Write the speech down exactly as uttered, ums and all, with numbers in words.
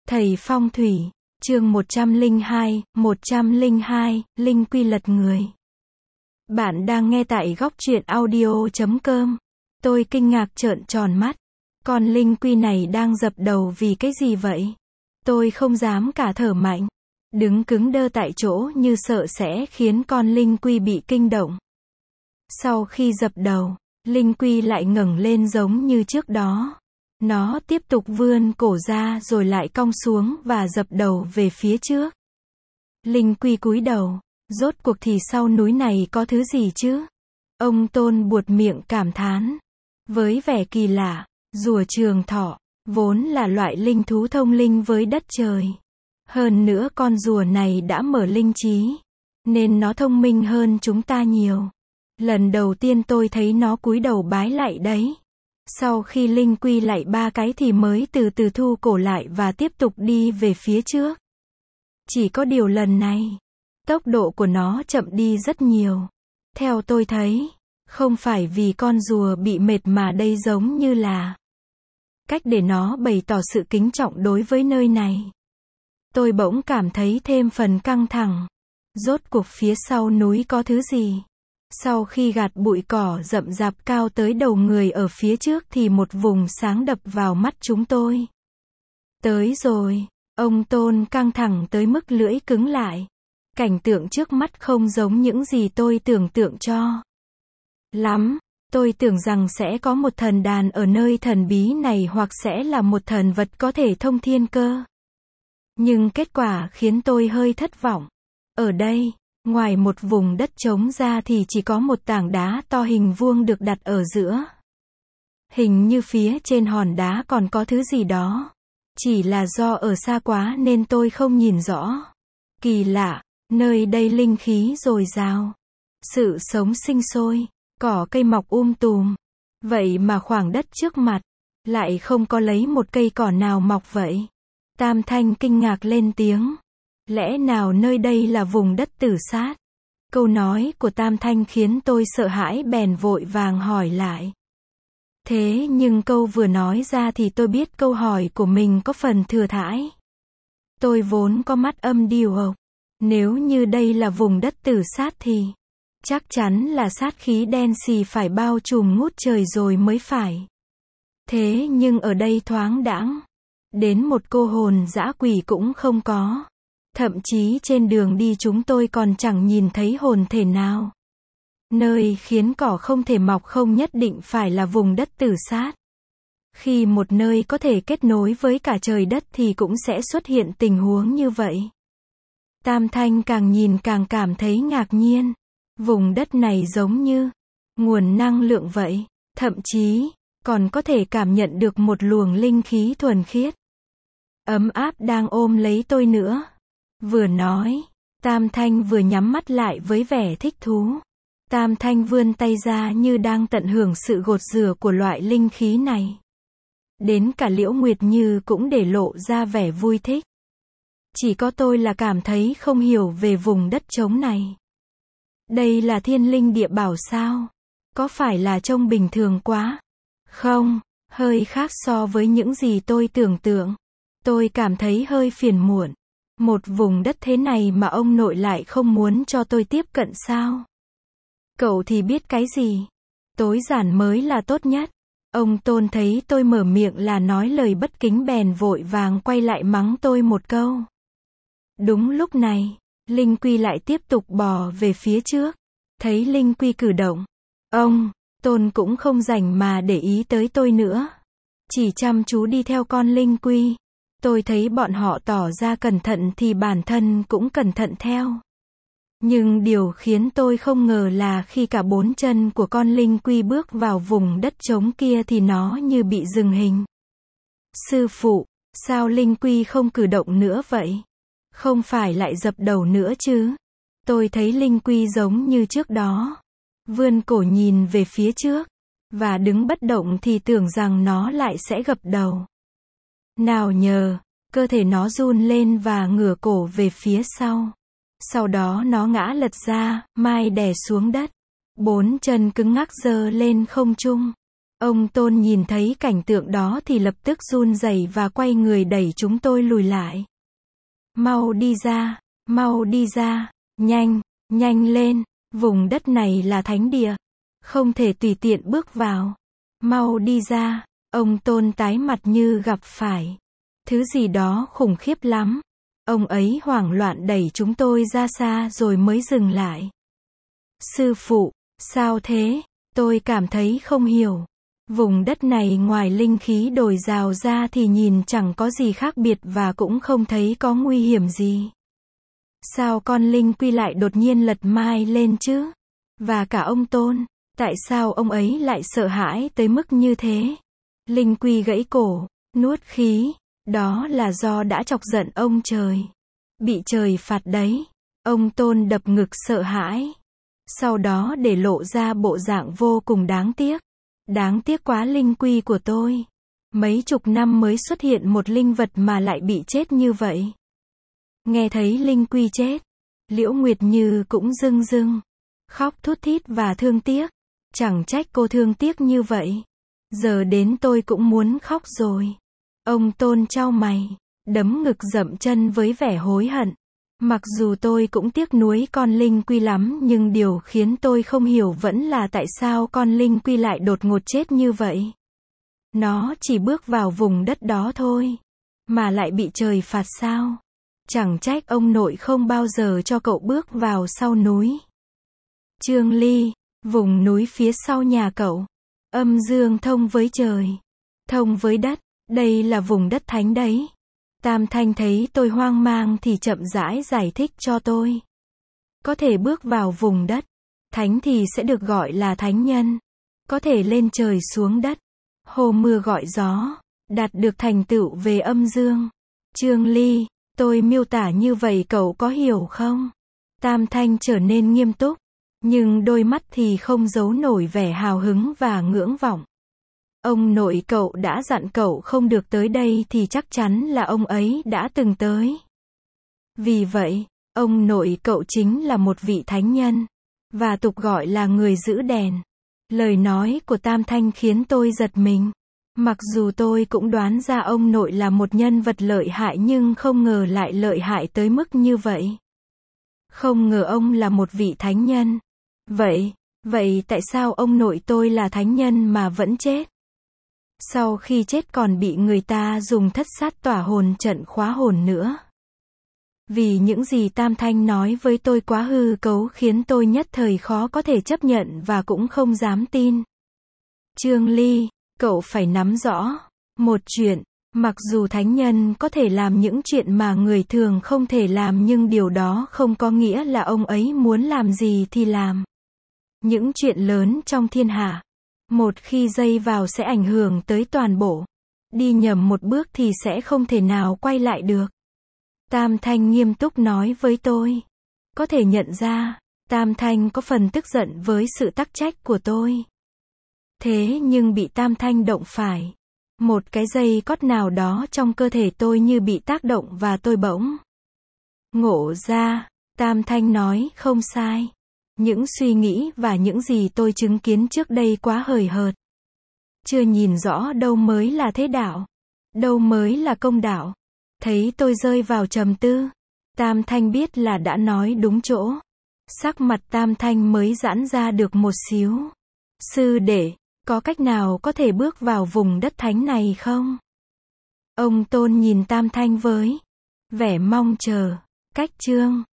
Thầy phong thủy, chương một trăm lẻ hai, một trăm lẻ hai, Linh Quy lật người. Bạn đang nghe tại góc truyện audio chấm com. Tôi kinh ngạc trợn tròn mắt. Con Linh Quy này đang dập đầu vì cái gì vậy? Tôi không dám cả thở mạnh. Đứng cứng đơ tại chỗ như sợ sẽ khiến con Linh Quy bị kinh động. Sau khi dập đầu, Linh Quy lại ngẩng lên giống như trước đó. Nó tiếp tục vươn cổ ra rồi lại cong xuống và dập đầu về phía trước. Linh Quy cúi đầu, rốt cuộc thì sau núi này có thứ gì chứ? Ông Tôn buột miệng cảm thán. Với vẻ kỳ lạ, rùa Trường Thọ, vốn là loại linh thú thông linh với đất trời. Hơn nữa con rùa này đã mở linh trí, nên nó thông minh hơn chúng ta nhiều. Lần đầu tiên tôi thấy nó cúi đầu bái lạy đấy. Sau khi Linh Quy lạy ba cái thì mới từ từ thu cổ lại và tiếp tục đi về phía trước. Chỉ có điều lần này, tốc độ của nó chậm đi rất nhiều. Theo tôi thấy, không phải vì con rùa bị mệt mà đây giống như là cách để nó bày tỏ sự kính trọng đối với nơi này. Tôi bỗng cảm thấy thêm phần căng thẳng. Rốt cuộc phía sau núi có thứ gì? Sau khi gạt bụi cỏ rậm rạp cao tới đầu người ở phía trước thì một vùng sáng đập vào mắt chúng tôi. Tới rồi, ông Tôn căng thẳng tới mức lưỡi cứng lại. Cảnh tượng trước mắt không giống những gì tôi tưởng tượng cho lắm. Tôi tưởng rằng sẽ có một thần đàn ở nơi thần bí này hoặc sẽ là một thần vật có thể thông thiên cơ. Nhưng kết quả khiến tôi hơi thất vọng. Ở đây, ngoài một vùng đất trống ra thì chỉ có một tảng đá to hình vuông được đặt ở giữa. Hình như phía trên hòn đá còn có thứ gì đó. Chỉ là do ở xa quá nên tôi không nhìn rõ. Kỳ lạ, nơi đây linh khí dồi dào. Sự sống sinh sôi, cỏ cây mọc um tùm. Vậy mà khoảng đất trước mặt, lại không có lấy một cây cỏ nào mọc vậy. Tam Thanh kinh ngạc lên tiếng. Lẽ nào nơi đây là vùng đất tử sát? Câu nói của Tam Thanh khiến tôi sợ hãi bèn vội vàng hỏi lại. Thế nhưng câu vừa nói ra thì tôi biết câu hỏi của mình có phần thừa thãi. Tôi vốn có mắt âm điều ộc. Nếu như đây là vùng đất tử sát thì chắc chắn là sát khí đen xì phải bao trùm ngút trời rồi mới phải. Thế nhưng ở đây thoáng đãng, đến một cô hồn dã quỷ cũng không có. Thậm chí trên đường đi chúng tôi còn chẳng nhìn thấy hồn thể nào. Nơi khiến cỏ không thể mọc không nhất định phải là vùng đất tử sát. Khi một nơi có thể kết nối với cả trời đất thì cũng sẽ xuất hiện tình huống như vậy. Tam Thanh càng nhìn càng cảm thấy ngạc nhiên. Vùng đất này giống như nguồn năng lượng vậy. Thậm chí, còn có thể cảm nhận được một luồng linh khí thuần khiết, ấm áp đang ôm lấy tôi nữa. Vừa nói, Tam Thanh vừa nhắm mắt lại với vẻ thích thú. Tam Thanh vươn tay ra như đang tận hưởng sự gột rửa của loại linh khí này. Đến cả Liễu Nguyệt Như cũng để lộ ra vẻ vui thích. Chỉ có tôi là cảm thấy không hiểu về vùng đất trống này. Đây là thiên linh địa bảo sao? Có phải là trông bình thường quá? Không, hơi khác so với những gì tôi tưởng tượng. Tôi cảm thấy hơi phiền muộn. Một vùng đất thế này mà ông nội lại không muốn cho tôi tiếp cận sao? Cậu thì biết cái gì? Tối giản mới là tốt nhất. Ông Tôn thấy tôi mở miệng là nói lời bất kính bèn vội vàng quay lại mắng tôi một câu. Đúng lúc này, Linh Quy lại tiếp tục bò về phía trước. Thấy Linh Quy cử động, ông Tôn cũng không rảnh mà để ý tới tôi nữa. Chỉ chăm chú đi theo con Linh Quy. Tôi thấy bọn họ tỏ ra cẩn thận thì bản thân cũng cẩn thận theo. Nhưng điều khiến tôi không ngờ là khi cả bốn chân của con Linh Quy bước vào vùng đất trống kia thì nó như bị dừng hình. Sư phụ, sao Linh Quy không cử động nữa vậy? Không phải lại dập đầu nữa chứ? Tôi thấy Linh Quy giống như trước đó. Vươn cổ nhìn về phía trước. Và đứng bất động thì tưởng rằng nó lại sẽ gập đầu. Nào nhờ, cơ thể nó run lên và ngửa cổ về phía sau. Sau đó nó ngã lật ra, mai đè xuống đất. Bốn chân cứng ngắc giơ lên không trung. Ông Tôn nhìn thấy cảnh tượng đó thì lập tức run rẩy và quay người đẩy chúng tôi lùi lại. Mau đi ra, mau đi ra, nhanh, nhanh lên, vùng đất này là thánh địa. Không thể tùy tiện bước vào. Mau đi ra, ông Tôn tái mặt như gặp phải thứ gì đó khủng khiếp lắm. Ông ấy hoảng loạn đẩy chúng tôi ra xa rồi mới dừng lại. Sư phụ, sao thế? Tôi cảm thấy không hiểu. Vùng đất này ngoài linh khí đồi rào ra thì nhìn chẳng có gì khác biệt và cũng không thấy có nguy hiểm gì. Sao con linh quy lại đột nhiên lật mai lên chứ? Và cả ông Tôn, tại sao ông ấy lại sợ hãi tới mức như thế? Linh quy gãy cổ, nuốt khí, đó là do đã chọc giận ông trời. Bị trời phạt đấy. Ông Tôn đập ngực sợ hãi. Sau đó để lộ ra bộ dạng vô cùng đáng tiếc. Đáng tiếc quá linh quy của tôi. Mấy chục năm mới xuất hiện một linh vật mà lại bị chết như vậy. Nghe thấy linh quy chết, Liễu Nguyệt Như cũng rưng rưng, khóc thút thít và thương tiếc. Chẳng trách cô thương tiếc như vậy. Giờ đến tôi cũng muốn khóc rồi. Ông Tôn chau mày, đấm ngực dậm chân với vẻ hối hận. Mặc dù tôi cũng tiếc nuối con linh quy lắm nhưng điều khiến tôi không hiểu vẫn là tại sao con linh quy lại đột ngột chết như vậy. Nó chỉ bước vào vùng đất đó thôi, mà lại bị trời phạt sao? Chẳng trách ông nội không bao giờ cho cậu bước vào sau núi. Trương Ly, vùng núi phía sau nhà cậu. Âm dương thông với trời, thông với đất, đây là vùng đất thánh đấy. Tam Thanh thấy tôi hoang mang thì chậm rãi giải thích cho tôi. Có thể bước vào vùng đất thánh thì sẽ được gọi là thánh nhân. Có thể lên trời xuống đất, hô mưa gọi gió, đạt được thành tựu về âm dương. Trương Ly, tôi miêu tả như vậy cậu có hiểu không? Tam Thanh trở nên nghiêm túc, nhưng đôi mắt thì không giấu nổi vẻ hào hứng và ngưỡng vọng. Ông nội cậu đã dặn cậu không được tới đây thì chắc chắn là ông ấy đã từng tới. Vì vậy, ông nội cậu chính là một vị thánh nhân, và tục gọi là người giữ đèn. Lời nói của Tam Thanh khiến tôi giật mình. Mặc dù tôi cũng đoán ra ông nội là một nhân vật lợi hại nhưng không ngờ lại lợi hại tới mức như vậy. Không ngờ ông là một vị thánh nhân. Vậy, vậy tại sao ông nội tôi là thánh nhân mà vẫn chết? Sau khi chết còn bị người ta dùng thất sát tỏa hồn trận khóa hồn nữa. Vì những gì Tam Thanh nói với tôi quá hư cấu khiến tôi nhất thời khó có thể chấp nhận và cũng không dám tin. Trương Ly, cậu phải nắm rõ một chuyện, mặc dù thánh nhân có thể làm những chuyện mà người thường không thể làm nhưng điều đó không có nghĩa là ông ấy muốn làm gì thì làm. Những chuyện lớn trong thiên hạ, một khi dây vào sẽ ảnh hưởng tới toàn bộ. Đi nhầm một bước thì sẽ không thể nào quay lại được. Tam Thanh nghiêm túc nói với tôi. Có thể nhận ra, Tam Thanh có phần tức giận với sự tắc trách của tôi. Thế nhưng bị Tam Thanh động phải. Một cái dây cót nào đó trong cơ thể tôi như bị tác động và tôi bỗng ngộ ra. Tam Thanh nói không sai. Những suy nghĩ và những gì tôi chứng kiến trước đây quá hời hợt. Chưa nhìn rõ đâu mới là thế đạo, đâu mới là công đạo. Thấy tôi rơi vào trầm tư, Tam Thanh biết là đã nói đúng chỗ. Sắc mặt Tam Thanh mới giãn ra được một xíu. Sư đệ, có cách nào có thể bước vào vùng đất thánh này không? Ông Tôn nhìn Tam Thanh với vẻ mong chờ. Cách chương